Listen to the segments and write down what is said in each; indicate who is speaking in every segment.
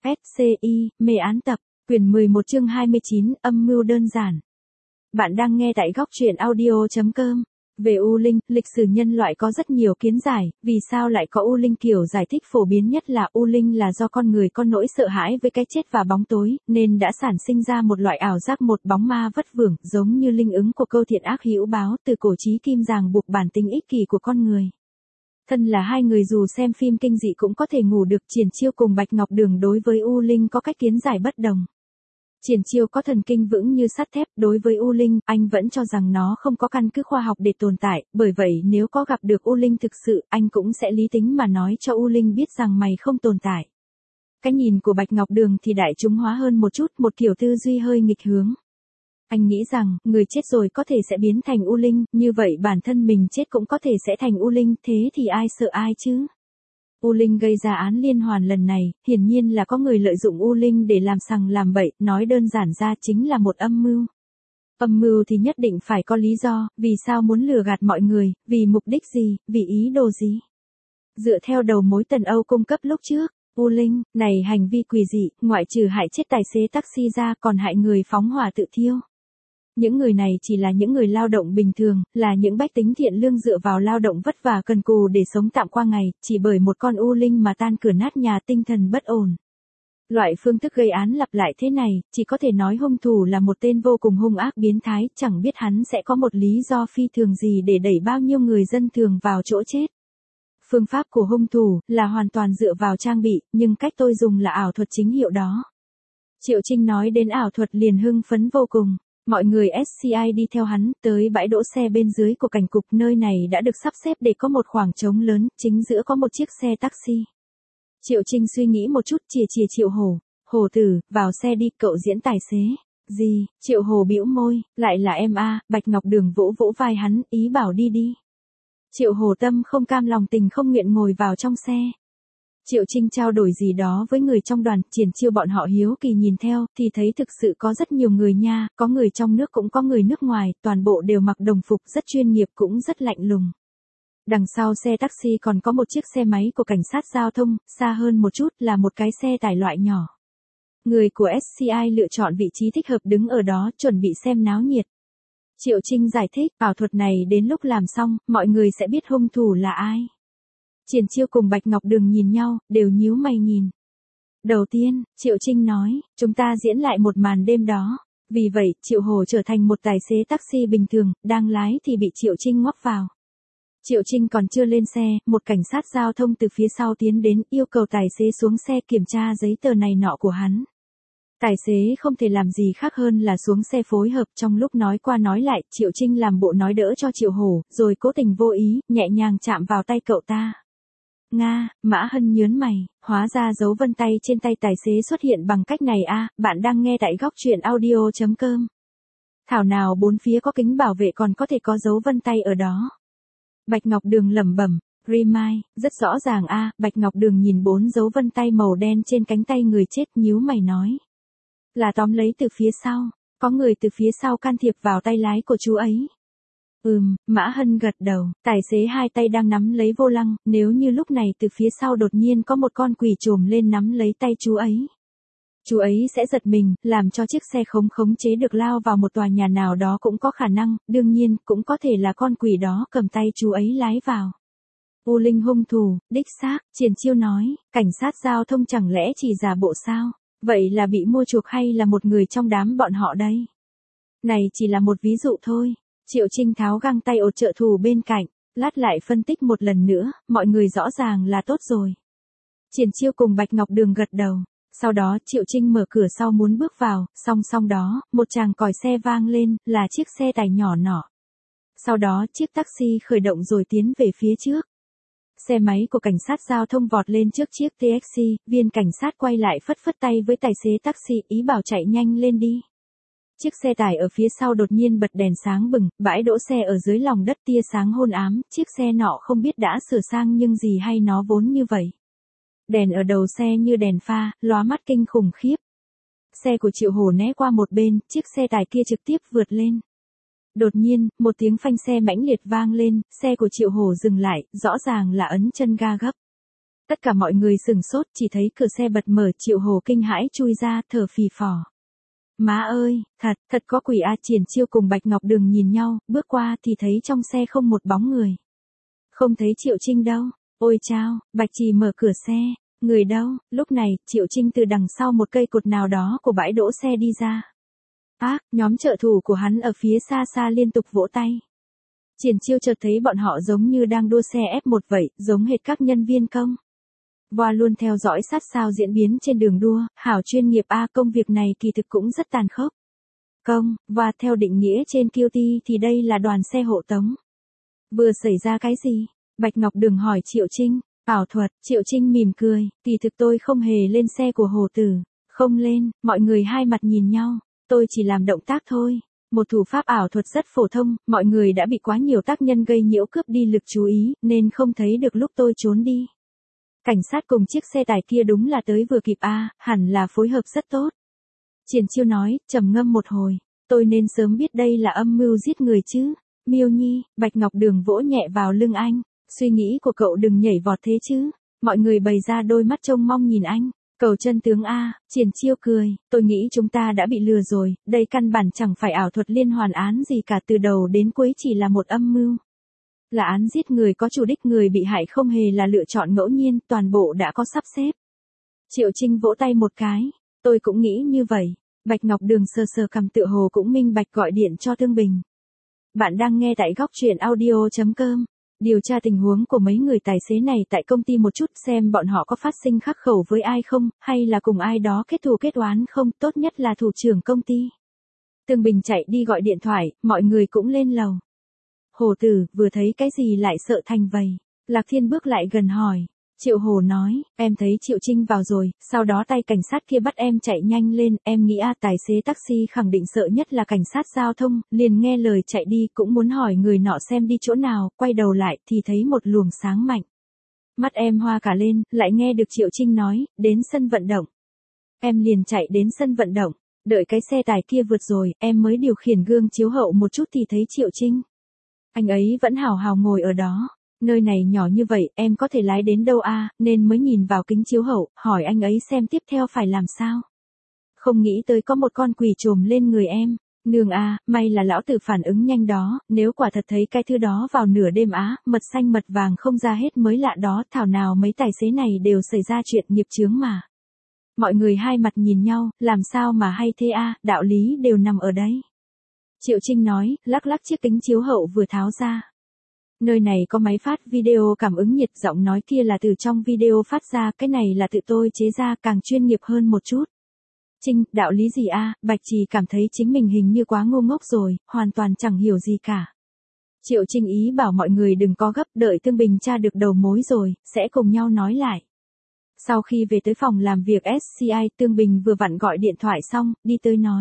Speaker 1: SCI, mê án tập, quyển 11 chương 29, âm mưu đơn giản. Bạn đang nghe tại góc truyện audio.com. Về U Linh, lịch sử nhân loại có rất nhiều kiến giải, vì sao lại có U Linh kiểu giải thích phổ biến nhất là U Linh là do con người có nỗi sợ hãi với cái chết và bóng tối, nên đã sản sinh ra một loại ảo giác một bóng ma vất vưởng, giống như linh ứng của câu thiện ác hữu báo từ cổ chí kim ràng buộc bản tính ích kỷ của con người. Thân là hai người dù xem phim kinh dị cũng có thể ngủ được. Triển Chiêu cùng Bạch Ngọc Đường đối với U Linh có cách kiến giải bất đồng. Triển Chiêu có thần kinh vững như sắt thép, đối với U Linh, anh vẫn cho rằng nó không có căn cứ khoa học để tồn tại, bởi vậy nếu có gặp được U Linh thực sự, anh cũng sẽ lý tính mà nói cho U Linh biết rằng mày không tồn tại. Cái nhìn của Bạch Ngọc Đường thì đại chúng hóa hơn một chút, một kiểu tư duy hơi nghịch hướng. Anh nghĩ rằng, người chết rồi có thể sẽ biến thành U Linh, như vậy bản thân mình chết cũng có thể sẽ thành U Linh, thế thì ai sợ ai chứ? U Linh gây ra án liên hoàn lần này, hiển nhiên là có người lợi dụng U Linh để làm sằng làm bậy, nói đơn giản ra chính là một âm mưu. Âm mưu thì nhất định phải có lý do, vì sao muốn lừa gạt mọi người, vì mục đích gì, vì ý đồ gì? Dựa theo đầu mối Tần Âu cung cấp lúc trước, U Linh, này hành vi quỷ dị, ngoại trừ hại chết tài xế taxi ra còn hại người phóng hỏa tự thiêu. Những người này chỉ là những người lao động bình thường, là những bách tính thiện lương dựa vào lao động vất vả cần cù để sống tạm qua ngày, chỉ bởi một con U Linh mà tan cửa nát nhà, tinh thần bất ổn. Loại phương thức gây án lặp lại thế này, chỉ có thể nói hung thủ là một tên vô cùng hung ác biến thái, chẳng biết hắn sẽ có một lý do phi thường gì để đẩy bao nhiêu người dân thường vào chỗ chết. Phương pháp của hung thủ là hoàn toàn dựa vào trang bị, nhưng cách tôi dùng là ảo thuật chính hiệu đó. Triệu Trinh nói đến ảo thuật liền hưng phấn vô cùng. Mọi người SCI đi theo hắn, tới bãi đỗ xe bên dưới của cảnh cục, nơi này đã được sắp xếp để có một khoảng trống lớn, chính giữa có một chiếc xe taxi. Triệu Trinh suy nghĩ một chút, chìa Triệu Hổ, Hổ tử, vào xe đi, cậu diễn tài xế. Gì? Triệu Hổ bĩu môi, lại là em a. Bạch Ngọc Đường vỗ vỗ vai hắn, ý bảo đi đi. Triệu Hổ tâm không cam lòng tình không nguyện ngồi vào trong xe. Triệu Trinh trao đổi gì đó với người trong đoàn, Triển Chiêu bọn họ hiếu kỳ nhìn theo, thì thấy thực sự có rất nhiều người nha, có người trong nước cũng có người nước ngoài, toàn bộ đều mặc đồng phục rất chuyên nghiệp cũng rất lạnh lùng. Đằng sau xe taxi còn có một chiếc xe máy của cảnh sát giao thông, xa hơn một chút là một cái xe tải loại nhỏ. Người của SCI lựa chọn vị trí thích hợp đứng ở đó, chuẩn bị xem náo nhiệt. Triệu Trinh giải thích, ảo thuật này đến lúc làm xong, mọi người sẽ biết hung thủ là ai. Triển Chiêu cùng Bạch Ngọc Đường nhìn nhau, đều nhíu mày nhìn. Đầu tiên, Triệu Trinh nói, chúng ta diễn lại một màn đêm đó. Vì vậy, Triệu Hổ trở thành một tài xế taxi bình thường, đang lái thì bị Triệu Trinh ngoắc vào. Triệu Trinh còn chưa lên xe, một cảnh sát giao thông từ phía sau tiến đến, yêu cầu tài xế xuống xe kiểm tra giấy tờ này nọ của hắn. Tài xế không thể làm gì khác hơn là xuống xe phối hợp. Trong lúc nói qua nói lại, Triệu Trinh làm bộ nói đỡ cho Triệu Hổ, rồi cố tình vô ý, nhẹ nhàng chạm vào tay cậu ta. Nga, Mã Hân nhớn mày, hóa ra dấu vân tay trên tay tài xế xuất hiện bằng cách này a. Bạn đang nghe tại góc truyện audio.com. Thảo nào bốn phía có kính bảo vệ còn có thể có dấu vân tay ở đó. Bạch Ngọc Đường lẩm bẩm, Remind, rất rõ ràng a. Bạch Ngọc Đường nhìn 4 dấu vân tay màu đen trên cánh tay người chết, nhíu mày nói. Là tóm lấy từ phía sau, có người từ phía sau can thiệp vào tay lái của chú ấy. Mã Hân gật đầu, tài xế hai tay đang nắm lấy vô lăng, nếu như lúc này từ phía sau đột nhiên có một con quỷ trồm lên nắm lấy tay chú ấy. Chú ấy sẽ giật mình, làm cho chiếc xe không khống chế được lao vào một tòa nhà nào đó cũng có khả năng, đương nhiên, cũng có thể là con quỷ đó cầm tay chú ấy lái vào. U Linh hung thủ, đích xác, Triển Chiêu nói, cảnh sát giao thông chẳng lẽ chỉ giả bộ sao? Vậy là bị mua chuộc hay là một người trong đám bọn họ đây? Này chỉ là một ví dụ thôi. Triệu Trinh tháo găng tay ột trợ thủ bên cạnh, lát lại phân tích một lần nữa, mọi người rõ ràng là tốt rồi. Triển Chiêu cùng Bạch Ngọc Đường gật đầu. Sau đó Triệu Trinh mở cửa sau muốn bước vào, song đó, một tràng còi xe vang lên, là chiếc xe tải nhỏ nọ. Sau đó chiếc taxi khởi động rồi tiến về phía trước. Xe máy của cảnh sát giao thông vọt lên trước chiếc taxi, viên cảnh sát quay lại phất phất tay với tài xế taxi, ý bảo chạy nhanh lên đi. Chiếc xe tải ở phía sau đột nhiên bật đèn sáng bừng, bãi đỗ xe ở dưới lòng đất tia sáng hôn ám, chiếc xe nọ không biết đã sửa sang nhưng gì hay nó vốn như vậy. Đèn ở đầu xe như đèn pha, lóa mắt kinh khủng khiếp. Xe của Triệu Hổ né qua một bên, chiếc xe tải kia trực tiếp vượt lên. Đột nhiên, một tiếng phanh xe mãnh liệt vang lên, xe của Triệu Hổ dừng lại, rõ ràng là ấn chân ga gấp. Tất cả mọi người sừng sốt, chỉ thấy cửa xe bật mở, Triệu Hồ kinh hãi chui ra, thở phì phò. Má ơi, thật có quỷ a. Triển Chiêu cùng Bạch Ngọc Đường nhìn nhau, bước qua thì thấy trong xe không một bóng người. Không thấy Triệu Trinh đâu. Ôi chao, Bạch Trì mở cửa xe. Người đâu? Lúc này, Triệu Trinh từ đằng sau một cây cột nào đó của bãi đỗ xe đi ra. Nhóm trợ thủ của hắn ở phía xa xa liên tục vỗ tay. Triển Chiêu chợt thấy bọn họ giống như đang đua xe F1 vậy, giống hệt các nhân viên công. Và luôn theo dõi sát sao diễn biến trên đường đua, hảo chuyên nghiệp a. Công việc này kỳ thực cũng rất tàn khốc. Và theo định nghĩa trên QT thì đây là đoàn xe hộ tống. Vừa xảy ra cái gì? Bạch Ngọc Đường hỏi Triệu Trinh. Ảo thuật. Triệu Trinh mỉm cười, kỳ thực tôi không hề lên xe của Hồ Tử. Không lên. Mọi người hai mặt nhìn nhau. Tôi chỉ làm động tác thôi. Một thủ pháp ảo thuật rất phổ thông, mọi người đã bị quá nhiều tác nhân gây nhiễu cướp đi lực chú ý, nên không thấy được lúc tôi trốn đi. Cảnh sát cùng chiếc xe tải kia đúng là tới vừa kịp a, hẳn là phối hợp rất tốt. Triển Chiêu nói, trầm ngâm một hồi. Tôi nên sớm biết đây là âm mưu giết người chứ. Miêu Nhi. Bạch Ngọc Đường vỗ nhẹ vào lưng anh. Suy nghĩ của cậu đừng nhảy vọt thế chứ. Mọi người bày ra đôi mắt trông mong nhìn anh. Cầu chân tướng a. Triển Chiêu cười. Tôi nghĩ chúng ta đã bị lừa rồi. Đây căn bản chẳng phải ảo thuật liên hoàn án gì cả, từ đầu đến cuối chỉ là một âm mưu. Là án giết người có chủ đích, người bị hại không hề là lựa chọn ngẫu nhiên, toàn bộ đã có sắp xếp. Triệu Trinh vỗ tay một cái. Tôi cũng nghĩ như vậy. Bạch Ngọc Đường sờ sờ cằm, tựa hồ cũng minh bạch, gọi điện cho Thương Bình. Bạn đang nghe tại góc truyện audio.com. Điều tra tình huống của mấy người tài xế này tại công ty một chút, xem bọn họ có phát sinh khắc khẩu với ai không, hay là cùng ai đó kết thù kết oán không, tốt nhất là thủ trưởng công ty. Thương Bình chạy đi gọi điện thoại, mọi người cũng lên lầu. Hồ Tử, vừa thấy cái gì lại sợ thành vậy? Lạc Thiên bước lại gần hỏi. Triệu Hồ nói, em thấy Triệu Trinh vào rồi, sau đó tay cảnh sát kia bắt em chạy nhanh lên, em nghĩ tài xế taxi khẳng định sợ nhất là cảnh sát giao thông, liền nghe lời chạy đi, cũng muốn hỏi người nọ xem đi chỗ nào, quay đầu lại thì thấy một luồng sáng mạnh. Mắt em hoa cả lên, lại nghe được Triệu Trinh nói, đến sân vận động. Em liền chạy đến sân vận động, đợi cái xe tải kia vượt rồi, em mới điều khiển gương chiếu hậu một chút thì thấy Triệu Trinh. Anh ấy vẫn hào hào ngồi ở đó. Nơi này nhỏ như vậy, em có thể lái đến đâu nên mới nhìn vào kính chiếu hậu, hỏi anh ấy xem tiếp theo phải làm sao. Không nghĩ tới có một con quỷ trồm lên người em. Nương may là lão tử phản ứng nhanh đó, nếu quả thật thấy cái thứ đó vào nửa đêm mật xanh mật vàng không ra hết mới lạ đó, thảo nào mấy tài xế này đều xảy ra chuyện nghiệp chướng mà. Mọi người hai mặt nhìn nhau, làm sao mà hay thế đạo lý đều nằm ở đấy. Triệu Trinh nói, lắc lắc chiếc kính chiếu hậu vừa tháo ra. Nơi này có máy phát video cảm ứng nhiệt, giọng nói kia là từ trong video phát ra, cái này là tự tôi chế ra, càng chuyên nghiệp hơn một chút. Trinh, đạo lý gì Bạch Trì cảm thấy chính mình hình như quá ngu ngốc rồi, hoàn toàn chẳng hiểu gì cả. Triệu Trinh ý bảo mọi người đừng có gấp, đợi Thương Bình tra được đầu mối rồi, sẽ cùng nhau nói lại. Sau khi về tới phòng làm việc SCI, Thương Bình vừa vặn gọi điện thoại xong, đi tới nói.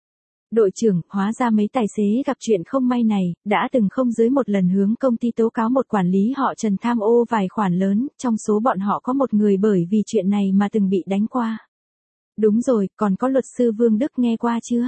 Speaker 1: Đội trưởng, hóa ra mấy tài xế gặp chuyện không may này, đã từng không dưới một lần hướng công ty tố cáo một quản lý họ Trần tham ô vài khoản lớn, trong số bọn họ có một người bởi vì chuyện này mà từng bị đánh qua. Đúng rồi, còn có luật sư Vương Đức, nghe qua chưa?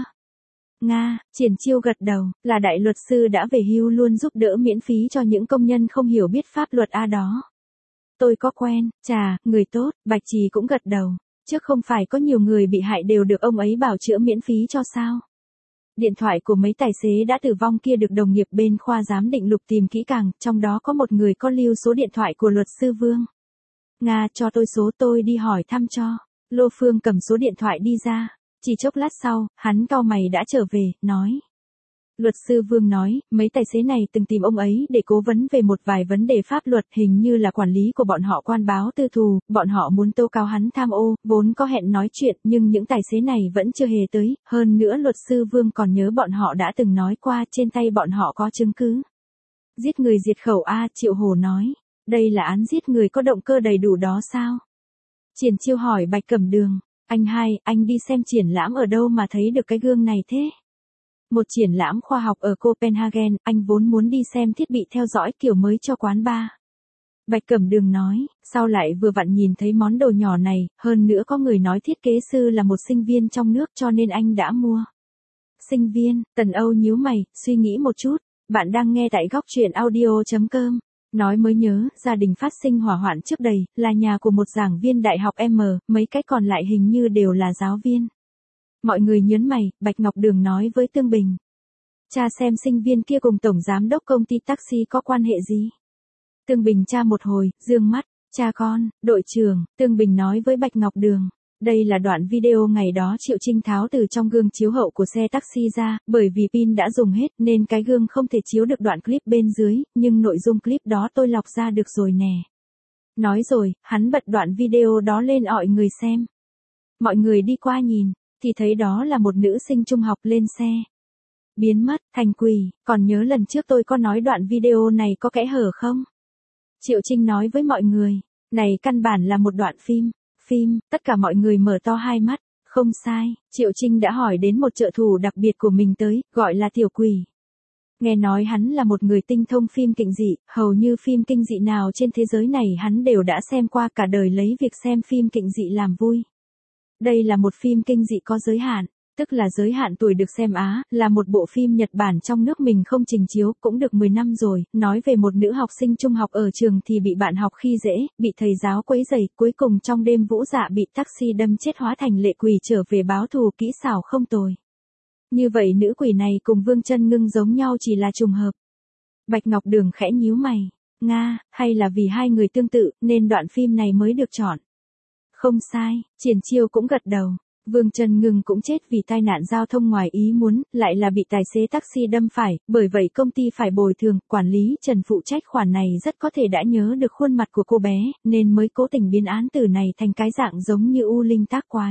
Speaker 1: Nga. Triển Chiêu gật đầu, là đại luật sư đã về hưu, luôn giúp đỡ miễn phí cho những công nhân không hiểu biết pháp luật đó. Tôi có quen, người tốt. Bạch Trì cũng gật đầu, trước không phải có nhiều người bị hại đều được ông ấy bảo chữa miễn phí cho sao? Điện thoại của mấy tài xế đã tử vong kia được đồng nghiệp bên khoa giám định lục tìm kỹ càng, trong đó có một người có lưu số điện thoại của luật sư Vương. Nga, cho tôi số, tôi đi hỏi thăm cho. Lô Phương cầm số điện thoại đi ra. Chỉ chốc lát sau, hắn cau mày đã trở về, nói. Luật sư Vương nói, mấy tài xế này từng tìm ông ấy để cố vấn về một vài vấn đề pháp luật, hình như là quản lý của bọn họ quan báo tư thù, bọn họ muốn tố cáo hắn tham ô, vốn có hẹn nói chuyện, nhưng những tài xế này vẫn chưa hề tới, hơn nữa luật sư Vương còn nhớ bọn họ đã từng nói qua, trên tay bọn họ có chứng cứ. Giết người diệt khẩu Triệu Hồ nói, đây là án giết người có động cơ đầy đủ đó sao? Triển Chiêu hỏi Bạch Cẩm Đường, anh đi xem triển lãm ở đâu mà thấy được cái gương này thế? Một triển lãm khoa học ở Copenhagen, anh vốn muốn đi xem thiết bị theo dõi kiểu mới cho quán bar. Bạch Cẩm Đường nói, sau lại vừa vặn nhìn thấy món đồ nhỏ này, hơn nữa có người nói thiết kế sư là một sinh viên trong nước cho nên anh đã mua. Sinh viên? Tần Âu nhíu mày, suy nghĩ một chút. Bạn đang nghe tại góc truyện audio.com. Nói mới nhớ, gia đình phát sinh hỏa hoạn trước đây, là nhà của một giảng viên đại học M, mấy cái còn lại hình như đều là giáo viên. Mọi người nhớn mày, Bạch Ngọc Đường nói với Tương Bình. Cha xem sinh viên kia cùng tổng giám đốc công ty taxi có quan hệ gì? Tương Bình tra một hồi, dương mắt, cha con, đội trưởng, Tương Bình nói với Bạch Ngọc Đường. Đây là đoạn video ngày đó Triệu Trinh tháo từ trong gương chiếu hậu của xe taxi ra, bởi vì pin đã dùng hết nên cái gương không thể chiếu được đoạn clip bên dưới, nhưng nội dung clip đó tôi lọc ra được rồi nè. Nói rồi, hắn bật đoạn video đó lên ọi người xem. Mọi người đi qua nhìn, thì thấy đó là một nữ sinh trung học lên xe. Biến mất, thành quỷ, còn nhớ lần trước tôi có nói đoạn video này có kẽ hở không? Triệu Trinh nói với mọi người, này căn bản là một đoạn phim, tất cả mọi người mở to hai mắt, không sai, Triệu Trinh đã hỏi đến một trợ thủ đặc biệt của mình tới, gọi là Tiểu Quỷ. Nghe nói hắn là một người tinh thông phim kinh dị, hầu như phim kinh dị nào trên thế giới này hắn đều đã xem qua, cả đời lấy việc xem phim kinh dị làm vui. Đây là một phim kinh dị có giới hạn, tức là giới hạn tuổi được xem là một bộ phim Nhật Bản trong nước mình không trình chiếu, cũng được 10 năm rồi, nói về một nữ học sinh trung học ở trường thì bị bạn học khi dễ, bị thầy giáo quấy rầy, cuối cùng trong đêm vũ dạ bị taxi đâm chết hóa thành lệ quỷ trở về báo thù, kỹ xảo không tồi. Như vậy nữ quỷ này cùng Vương Chân Ngưng giống nhau chỉ là trùng hợp. Bạch Ngọc Đường khẽ nhíu mày, Nga, hay là vì hai người tương tự nên đoạn phim này mới được chọn? Không sai, Triển Chiêu cũng gật đầu. Vương Chân Ngưng cũng chết vì tai nạn giao thông ngoài ý muốn, lại là bị tài xế taxi đâm phải, bởi vậy công ty phải bồi thường, quản lý Trần phụ trách khoản này rất có thể đã nhớ được khuôn mặt của cô bé, nên mới cố tình biến án tử này thành cái dạng giống như U Linh tác quái.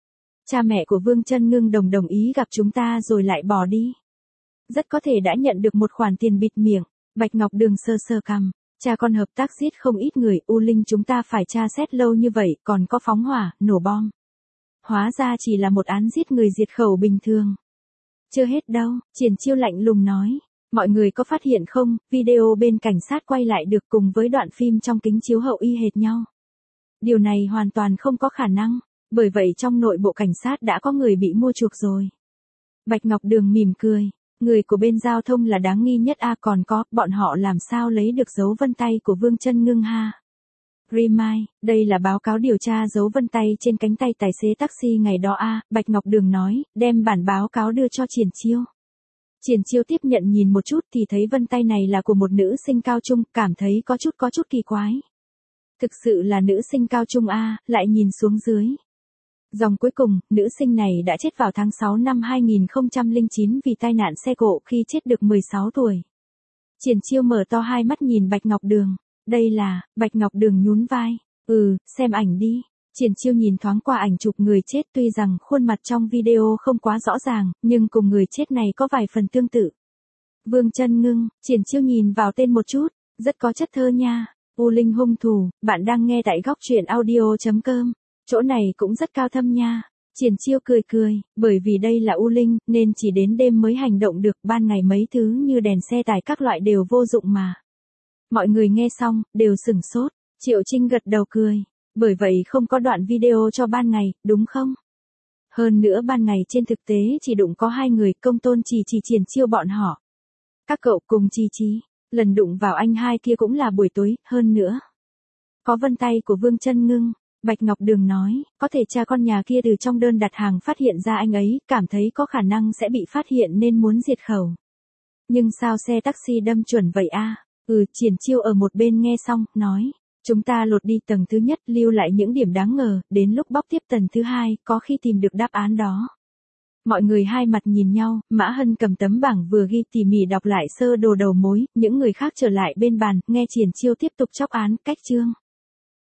Speaker 1: Cha mẹ của Vương Chân Ngưng đồng ý gặp chúng ta rồi lại bỏ đi. Rất có thể đã nhận được một khoản tiền bịt miệng, Bạch Ngọc Đường sơ cằm. Cha con hợp tác giết không ít người, U Linh chúng ta phải tra xét lâu như vậy, còn có phóng hỏa, nổ bom. Hóa ra chỉ là một án giết người diệt khẩu bình thường. Chưa hết đâu, Triển Chiêu lạnh lùng nói. Mọi người có phát hiện không, video bên cảnh sát quay lại được cùng với đoạn phim trong kính chiếu hậu y hệt nhau. Điều này hoàn toàn không có khả năng, bởi vậy trong nội bộ cảnh sát đã có người bị mua chuộc rồi. Bạch Ngọc Đường mỉm cười. Người của bên giao thông là đáng nghi nhất còn có, bọn họ làm sao lấy được dấu vân tay của Vương Chân Ngưng ha? Remind, đây là báo cáo điều tra dấu vân tay trên cánh tay tài xế taxi ngày đó Bạch Ngọc Đường nói, đem bản báo cáo đưa cho Triển Chiêu. Triển Chiêu tiếp nhận nhìn một chút thì thấy vân tay này là của một nữ sinh cao trung, cảm thấy có chút kỳ quái. Thực sự là nữ sinh cao trung lại nhìn xuống dưới. Dòng cuối cùng, nữ sinh này đã chết vào tháng 6 năm 2009 vì tai nạn xe cộ khi chết được 16 tuổi. Triển Chiêu mở to hai mắt nhìn Bạch Ngọc Đường. Đây là, Bạch Ngọc Đường nhún vai. Xem ảnh đi. Triển Chiêu nhìn thoáng qua ảnh chụp người chết, tuy rằng khuôn mặt trong video không quá rõ ràng, nhưng cùng người chết này có vài phần tương tự. Vương Chân Ngưng, Triển Chiêu nhìn vào tên một chút, rất có chất thơ nha. U Linh hung thủ, bạn đang nghe tại góc truyện audio.com. Chỗ này cũng rất cao thâm nha. Triển Chiêu cười, bởi vì đây là U Linh, nên chỉ đến đêm mới hành động được, ban ngày mấy thứ như đèn xe tải các loại đều vô dụng mà. Mọi người nghe xong, đều sửng sốt. Triệu Trinh gật đầu cười. Bởi vậy không có đoạn video cho ban ngày, đúng không? Hơn nữa ban ngày trên thực tế chỉ đụng có hai người, Công Tôn Chỉ Triển Chiêu bọn họ. Các cậu cùng Chi, lần đụng vào anh hai kia cũng là buổi tối, hơn nữa. Có vân tay của Vương Chân Ngưng. Bạch Ngọc Đường nói, có thể cha con nhà kia từ trong đơn đặt hàng phát hiện ra anh ấy, cảm thấy có khả năng sẽ bị phát hiện nên muốn diệt khẩu. Nhưng sao xe taxi đâm chuẩn vậy Triển Chiêu ở một bên nghe xong, nói, chúng ta lột đi tầng thứ nhất, lưu lại những điểm đáng ngờ, đến lúc bóc tiếp tầng thứ hai, có khi tìm được đáp án đó. Mọi người hai mặt nhìn nhau, Mã Hân cầm tấm bảng vừa ghi tỉ mỉ đọc lại sơ đồ đầu mối, những người khác trở lại bên bàn, nghe Triển Chiêu tiếp tục chóc án, cách chương.